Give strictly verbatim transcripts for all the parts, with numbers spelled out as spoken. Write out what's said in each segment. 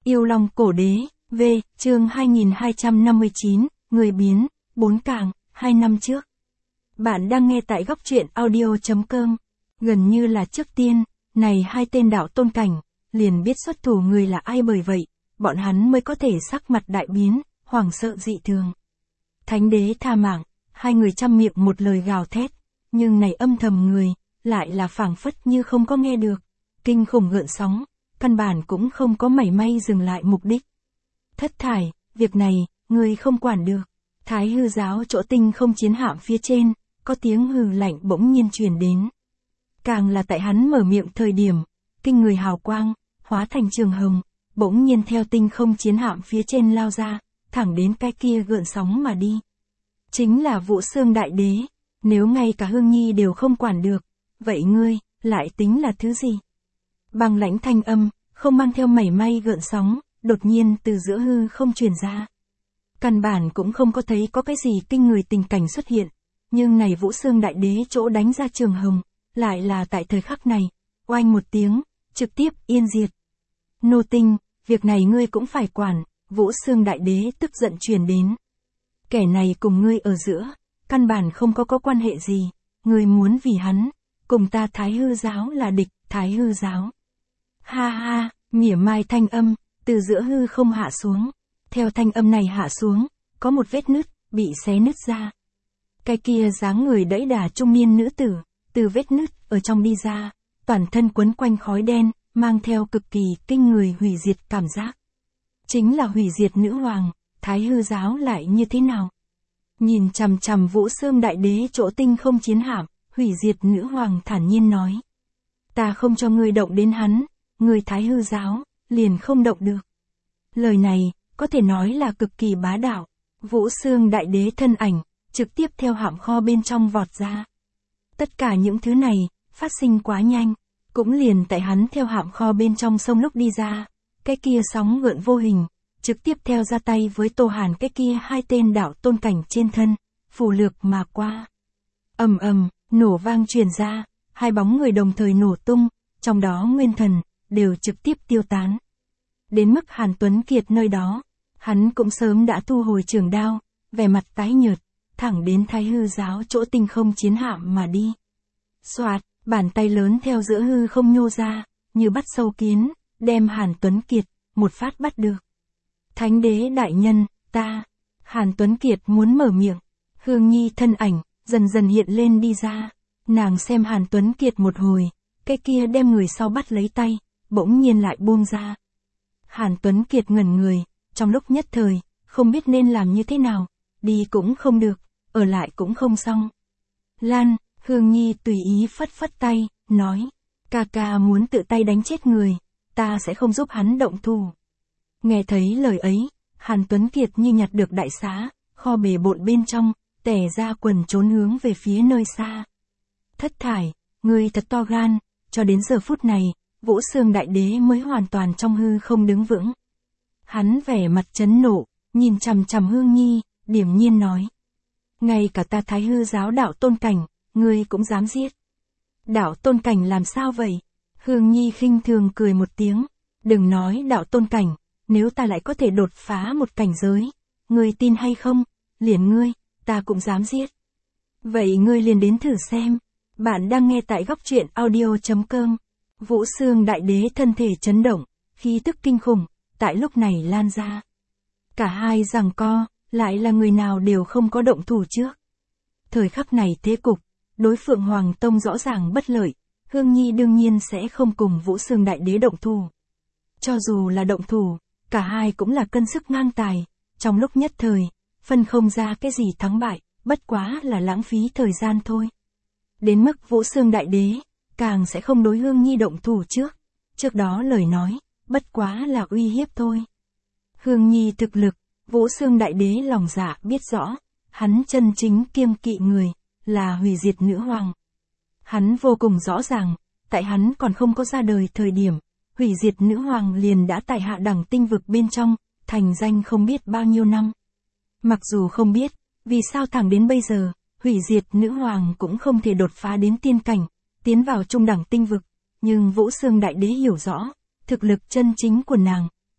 Yêu Long Cổ Đế, V, chương hai nghìn hai trăm năm mươi chín, Người biến, bốn càng, hai năm trước. Bạn đang nghe tại góc truyện audio.com. Gần như là trước tiên, này hai tên đạo tôn cảnh, liền biết xuất thủ người là ai, bởi vậy, bọn hắn mới có thể sắc mặt đại biến, hoảng sợ dị thường. Thánh đế tha mạng, hai người trăm miệng một lời gào thét, nhưng này âm thầm người, lại là phảng phất như không có nghe được. Kinh khủng gợn sóng, căn bản cũng không có mảy may dừng lại mục đích. Thất thải, việc này, người không quản được. Thái hư giáo chỗ tinh không chiến hạm phía trên, có tiếng hừ lạnh bỗng nhiên truyền đến. Càng là tại hắn mở miệng thời điểm, kinh người hào quang, hóa thành trường hồng, bỗng nhiên theo tinh không chiến hạm phía trên lao ra, thẳng đến cái kia gợn sóng mà đi. Chính là Vũ Xương Đại Đế, nếu ngay cả Hương Nhi đều không quản được, vậy ngươi, lại tính là thứ gì? Băng lãnh thanh âm, không mang theo mảy may gợn sóng, đột nhiên từ giữa hư không truyền ra. Căn bản cũng không có thấy có cái gì kinh người tình cảnh xuất hiện, nhưng này Vũ Xương Đại Đế chỗ đánh ra trường hồng, lại là tại thời khắc này, oanh một tiếng, trực tiếp yên diệt. Nô Tinh, việc này ngươi cũng phải quản, Vũ Xương Đại Đế tức giận truyền đến. Kẻ này cùng ngươi ở giữa, căn bản không có có quan hệ gì, ngươi muốn vì hắn, cùng ta Thái hư giáo là địch, Thái hư giáo. Ha ha, mỉa mai thanh âm, từ giữa hư không hạ xuống. Theo thanh âm này hạ xuống, có một vết nứt, bị xé nứt ra. Cái kia dáng người đẫy đà trung niên nữ tử, từ vết nứt ở trong đi ra, toàn thân quấn quanh khói đen, mang theo cực kỳ kinh người hủy diệt cảm giác. Chính là hủy diệt nữ hoàng, Thái hư giáo lại như thế nào? Nhìn chằm chằm Vũ Xương Đại Đế chỗ tinh không chiến hạm, hủy diệt nữ hoàng thản nhiên nói. Ta không cho ngươi động đến hắn, ngươi Thái hư giáo, liền không động được. Lời này, có thể nói là cực kỳ bá đạo. Vũ Xương Đại Đế thân ảnh, trực tiếp theo hạm kho bên trong vọt ra. Tất cả những thứ này, phát sinh quá nhanh, cũng liền tại hắn theo hạm kho bên trong sông lúc đi ra, cái kia sóng gợn vô hình, trực tiếp theo ra tay với Tô Hàn cái kia hai tên đạo tôn cảnh trên thân, phủ lược mà qua. Ầm ầm, nổ vang truyền ra, hai bóng người đồng thời nổ tung, trong đó nguyên thần, đều trực tiếp tiêu tán. Đến mức Hàn Tuấn Kiệt nơi đó, hắn cũng sớm đã thu hồi trường đao, vẻ mặt tái nhợt, thẳng đến Thái hư giáo chỗ tinh không chiến hạm mà đi. Soạt, bàn tay lớn theo giữa hư không nhô ra, như bắt sâu kiến, đem Hàn Tuấn Kiệt, một phát bắt được. Thánh đế đại nhân, ta, Hàn Tuấn Kiệt muốn mở miệng, Hương Nhi thân ảnh, dần dần hiện lên đi ra, nàng xem Hàn Tuấn Kiệt một hồi, cái kia đem người sau bắt lấy tay, bỗng nhiên lại buông ra. Hàn Tuấn Kiệt ngẩn người, trong lúc nhất thời, không biết nên làm như thế nào, đi cũng không được, ở lại cũng không xong. Lan, Hương Nhi tùy ý phất phất tay, nói, ca ca muốn tự tay đánh chết người, ta sẽ không giúp hắn động thủ. Nghe thấy lời ấy, Hàn Tuấn Kiệt như nhặt được đại xá, kho bề bộn bên trong, tẻ ra quần trốn hướng về phía nơi xa. Thất thải, ngươi thật to gan, cho đến giờ phút này, Vũ Xương Đại Đế mới hoàn toàn trong hư không đứng vững. Hắn vẻ mặt chấn nộ, nhìn chằm chằm Hương Nhi, điềm nhiên nói. Ngay cả ta Thái hư giáo đạo tôn cảnh, ngươi cũng dám giết. Đạo tôn cảnh làm sao vậy? Hương Nhi khinh thường cười một tiếng. Đừng nói đạo tôn cảnh, nếu ta lại có thể đột phá một cảnh giới, ngươi tin hay không? Liền ngươi, ta cũng dám giết. Vậy ngươi liền đến thử xem. Bạn đang nghe tại góc truyện audio.com. Vũ Xương Đại Đế thân thể chấn động, khí tức kinh khủng, tại lúc này lan ra. Cả hai giằng co, lại là người nào đều không có động thủ trước. Thời khắc này thế cục, đối Phượng Hoàng Tông rõ ràng bất lợi, Hương Nhi đương nhiên sẽ không cùng Vũ Xương Đại Đế động thủ. Cho dù là động thủ, cả hai cũng là cân sức ngang tài, trong lúc nhất thời, phân không ra cái gì thắng bại, bất quá là lãng phí thời gian thôi. Đến mức Vũ Xương Đại Đế, càng sẽ không đối Hương Nhi động thủ trước. Trước đó lời nói, bất quá là uy hiếp thôi. Hương Nhi thực lực, Vũ Xương Đại Đế lòng dạ biết rõ, hắn chân chính kiêng kỵ người, là hủy diệt nữ hoàng. Hắn vô cùng rõ ràng, tại hắn còn không có ra đời thời điểm, hủy diệt nữ hoàng liền đã tại hạ đẳng tinh vực bên trong, thành danh không biết bao nhiêu năm. Mặc dù không biết, vì sao thẳng đến bây giờ, hủy diệt nữ hoàng cũng không thể đột phá đến tiên cảnh, tiến vào trung đẳng tinh vực, nhưng Vũ Xương Đại Đế hiểu rõ, thực lực chân chính của nàng,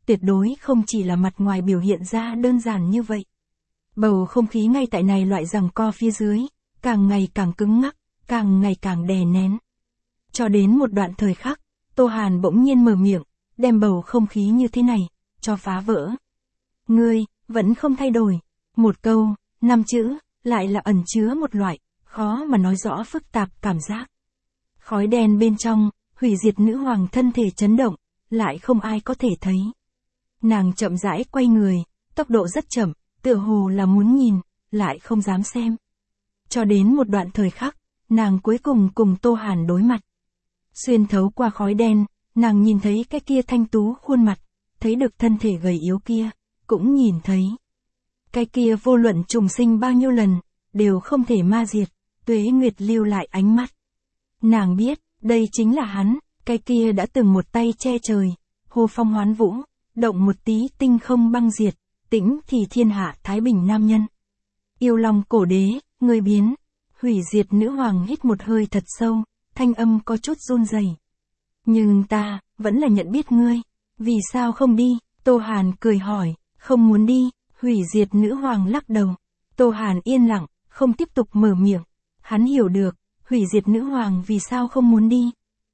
tuyệt đối không chỉ là mặt ngoài biểu hiện ra đơn giản như vậy. Bầu không khí ngay tại này loại giằng co phía dưới, càng ngày càng cứng ngắc, càng ngày càng đè nén. Cho đến một đoạn thời khắc, Tô Hàn bỗng nhiên mở miệng, đem bầu không khí như thế này, cho phá vỡ. Ngươi, vẫn không thay đổi. Một câu, năm chữ, lại là ẩn chứa một loại, khó mà nói rõ phức tạp cảm giác. Khói đen bên trong, hủy diệt nữ hoàng thân thể chấn động, lại không ai có thể thấy. Nàng chậm rãi quay người, tốc độ rất chậm, tựa hồ là muốn nhìn, lại không dám xem. Cho đến một đoạn thời khắc, nàng cuối cùng cùng Tô Hàn đối mặt. Xuyên thấu qua khói đen, nàng nhìn thấy cái kia thanh tú khuôn mặt, thấy được thân thể gầy yếu kia, cũng nhìn thấy. Cái kia vô luận trùng sinh bao nhiêu lần, đều không thể ma diệt, Tuế Nguyệt lưu lại ánh mắt. Nàng biết, đây chính là hắn, cái kia đã từng một tay che trời, hô phong hoán vũ, động một tí tinh không băng diệt, tĩnh thì thiên hạ thái bình nam nhân. Yêu lòng cổ đế, người biến, hủy diệt nữ hoàng hít một hơi thật sâu, thanh âm có chút run rẩy. Nhưng ta, vẫn là nhận biết ngươi, vì sao không đi? Tô Hàn cười hỏi, không muốn đi, hủy diệt nữ hoàng lắc đầu. Tô Hàn yên lặng, không tiếp tục mở miệng. Hắn hiểu được, hủy diệt nữ hoàng vì sao không muốn đi.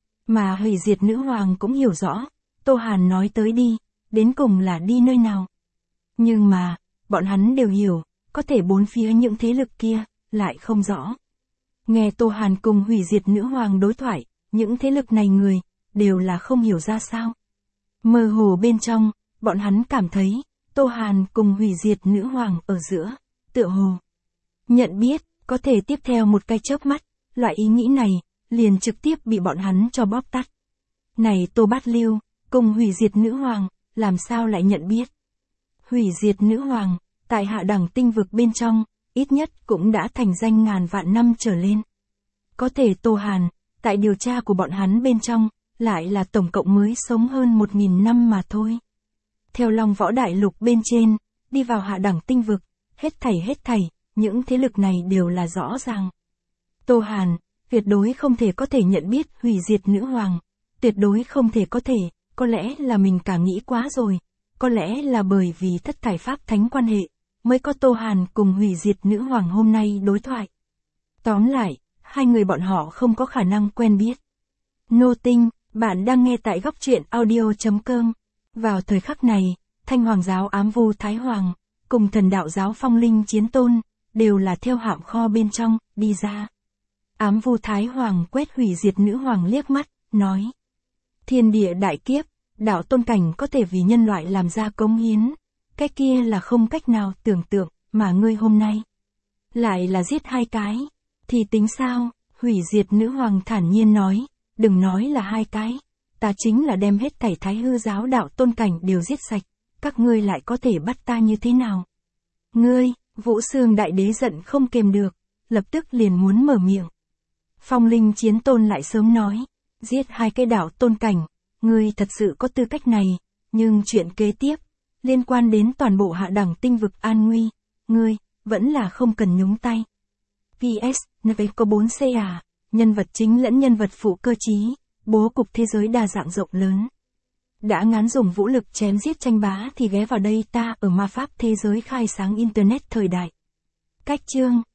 Mà hủy diệt nữ hoàng cũng hiểu rõ, Tô Hàn nói tới đi, đến cùng là đi nơi nào. Nhưng mà, bọn hắn đều hiểu, có thể bốn phía những thế lực kia, lại không rõ. Nghe Tô Hàn cùng hủy diệt nữ hoàng đối thoại, những thế lực này người, đều là không hiểu ra sao. Mơ hồ bên trong, bọn hắn cảm thấy, Tô Hàn cùng hủy diệt nữ hoàng ở giữa, tựa hồ. Nhận biết, có thể tiếp theo một cái chớp mắt, loại ý nghĩ này, liền trực tiếp bị bọn hắn cho bóp tắt. Này Tô Bát Lưu, cùng hủy diệt nữ hoàng, làm sao lại nhận biết? Hủy diệt nữ hoàng, tại hạ đẳng tinh vực bên trong, ít nhất cũng đã thành danh ngàn vạn năm trở lên. Có thể Tô Hàn, tại điều tra của bọn hắn bên trong, lại là tổng cộng mới sống hơn một nghìn năm mà thôi. Theo Long Võ Đại Lục bên trên, đi vào hạ đẳng tinh vực, hết thảy hết thảy, những thế lực này đều là rõ ràng. Tô Hàn, tuyệt đối không thể có thể nhận biết hủy diệt nữ hoàng, tuyệt đối không thể có thể, có lẽ là mình cả nghĩ quá rồi, có lẽ là bởi vì thất thải pháp thánh quan hệ, mới có Tô Hàn cùng hủy diệt nữ hoàng hôm nay đối thoại. Tóm lại, hai người bọn họ không có khả năng quen biết. Nô Tinh, bạn đang nghe tại góc truyện audio chấm com. Vào thời khắc này, Thanh Hoàng giáo Ám Vu Thái Hoàng, cùng Thần Đạo giáo Phong Linh Chiến Tôn, đều là theo hạm kho bên trong, đi ra. Ám Vu Thái Hoàng quét hủy diệt nữ hoàng liếc mắt, nói. Thiên địa đại kiếp, đạo tôn cảnh có thể vì nhân loại làm ra cống hiến. Cái kia là không cách nào tưởng tượng, mà ngươi hôm nay. Lại là giết hai cái. Thì tính sao? Hủy diệt nữ hoàng thản nhiên nói. Đừng nói là hai cái. Ta chính là đem hết thảy thái hư giáo đạo tôn cảnh đều giết sạch. Các ngươi lại có thể bắt ta như thế nào? Ngươi, Vũ Sương Đại Đế giận không kềm được. Lập tức liền muốn mở miệng. Phong Linh Chiến Tôn lại sớm nói. Giết hai cái đạo tôn cảnh. Ngươi thật sự có tư cách này. Nhưng chuyện kế tiếp. Liên quan đến toàn bộ hạ đẳng tinh vực an nguy. Ngươi, vẫn là không cần nhúng tay. pê ét, en vê có bốn C à. Nhân vật chính lẫn nhân vật phụ cơ trí. Bố cục thế giới đa dạng rộng lớn. Đã ngán dùng vũ lực chém giết tranh bá thì ghé vào đây ta ở ma pháp thế giới khai sáng Internet thời đại. Cách chương.